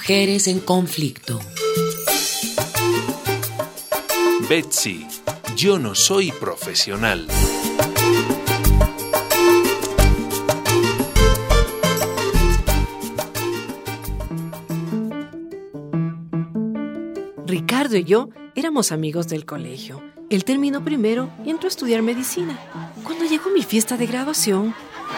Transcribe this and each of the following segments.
Mujeres en conflicto. Betsy, yo no soy profesional. Ricardo y yo éramos amigos del colegio. Él terminó primero y entró a estudiar medicina. Cuando llegó mi fiesta de graduación...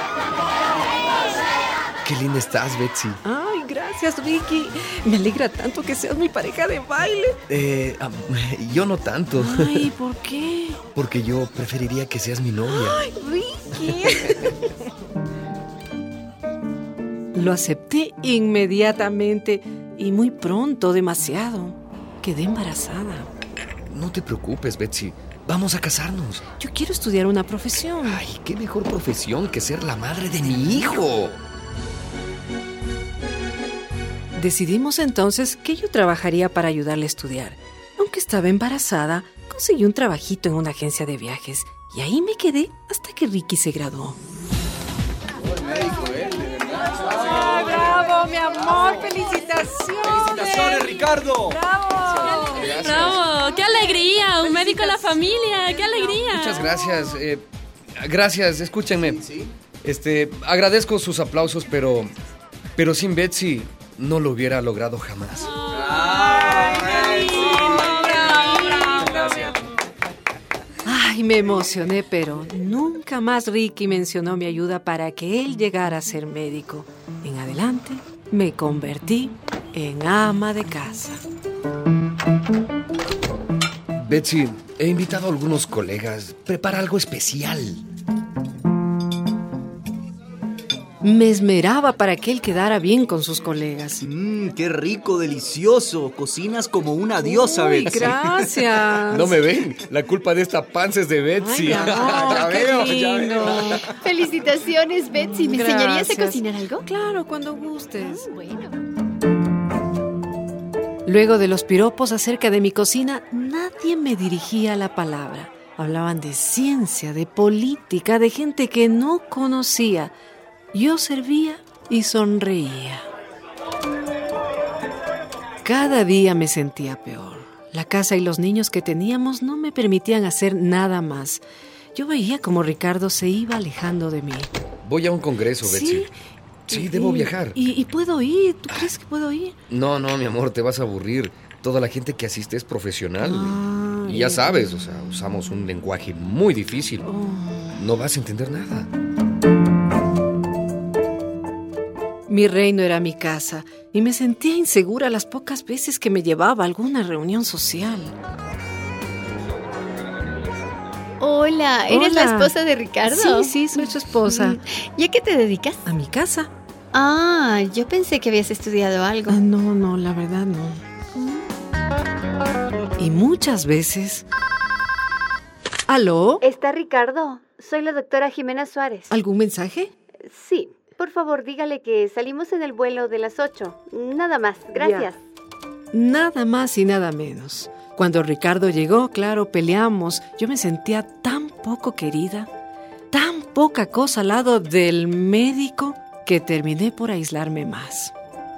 Qué linda estás, Betsy. Ay, gracias, Ricky. Me alegra tanto que seas mi pareja de baile. Yo no tanto. Ay, ¿por qué? Porque yo preferiría que seas mi novia. Ay, Ricky. Lo acepté inmediatamente y muy pronto, demasiado. Quedé embarazada. No te preocupes, Betsy. Vamos a casarnos. Yo quiero estudiar una profesión. Ay, qué mejor profesión que ser la madre de mi hijo. Decidimos entonces que yo trabajaría para ayudarle a estudiar. Aunque estaba embarazada, conseguí un trabajito en una agencia de viajes y ahí me quedé hasta que Ricky se graduó. ¡Bravo, mi amor! ¡Felicitaciones! ¡Felicitaciones, Ricardo! ¡Bravo! ¡Bravo! ¡Qué alegría! Un médico en la familia. ¡Qué alegría! Muchas gracias. Gracias, escúchenme. Agradezco sus aplausos, pero sin Betsy no lo hubiera logrado jamás. Ay, me emocioné, pero nunca más Ricky mencionó mi ayuda para que él llegara a ser médico. En adelante, me convertí en ama de casa. Betsy, he invitado a algunos colegas. Prepara algo especial. Me esmeraba para que él quedara bien con sus colegas. ¡Qué rico, delicioso! Cocinas como una diosa, Uy, Betsy. gracias. No me ven. La culpa de esta panza es de Betsy. Ay, amor, qué lindo. Felicitaciones, Betsy. ¿Me enseñarías a cocinar algo? Claro, cuando gustes. Bueno. Luego de los piropos acerca de mi cocina, nadie me dirigía la palabra. Hablaban de ciencia, de política, de gente que no conocía. Yo servía y sonreía. Cada día me sentía peor. La casa y los niños que teníamos no me permitían hacer nada más. Yo veía como Ricardo se iba alejando de mí. Voy a un congreso, Betsy. Sí, debo viajar. ¿Y puedo ir? ¿Tú crees que puedo ir? No, mi amor, te vas a aburrir. Toda la gente que asiste es profesional. Y ya sabes, usamos un lenguaje muy difícil. No vas a entender nada. Mi reino era mi casa y me sentía insegura las pocas veces que me llevaba a alguna reunión social. Hola, ¿eres la esposa de Ricardo? Sí, soy su esposa. ¿Y a qué te dedicas? A mi casa. Ah, yo pensé que habías estudiado algo. No, la verdad no. Y muchas veces... ¿Aló? ¿Está Ricardo? Soy la doctora Jimena Suárez. ¿Algún mensaje? Sí, por favor, dígale que salimos en el vuelo de las 8. Nada más, gracias. Ya. Nada más y nada menos. Cuando Ricardo llegó, claro, peleamos. Yo me sentía tan poco querida, tan poca cosa al lado del médico, que terminé por aislarme más.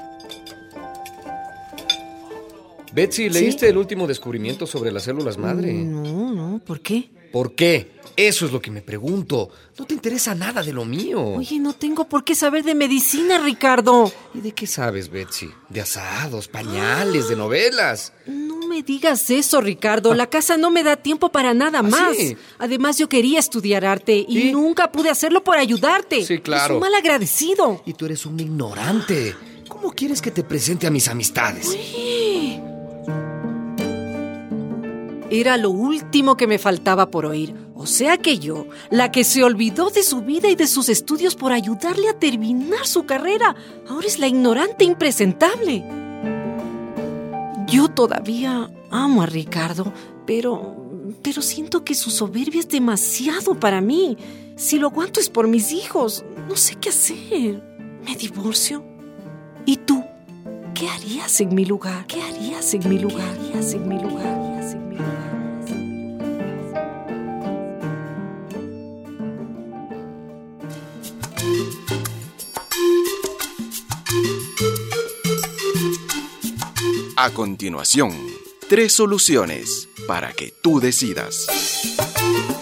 Betsy, ¿leíste el último descubrimiento sobre las células madre? No, ¿por qué? ¿Por qué? Eso es lo que me pregunto. No te interesa nada de lo mío. Oye, no tengo por qué saber de medicina, Ricardo. ¿Y de qué sabes, Betsy? De asados, pañales, de novelas. No me digas eso, Ricardo. La casa no me da tiempo para nada más. ¿Sí? Además, yo quería estudiar arte y nunca pude hacerlo por ayudarte. Sí, claro. Es un mal agradecido. Y tú eres un ignorante. ¿Cómo quieres que te presente a mis amistades? Oye. Era lo último que me faltaba por oír. O sea que yo, la que se olvidó de su vida y de sus estudios por ayudarle a terminar su carrera, ahora es la ignorante impresentable. Yo todavía amo a Ricardo, pero siento que su soberbia es demasiado para mí. Si lo aguanto es por mis hijos. No sé qué hacer. ¿Me divorcio? ¿Y tú? ¿Qué harías en mi lugar? ¿Qué harías en mi lugar? ¿Qué harías en mi lugar? A continuación, 3 soluciones para que tú decidas.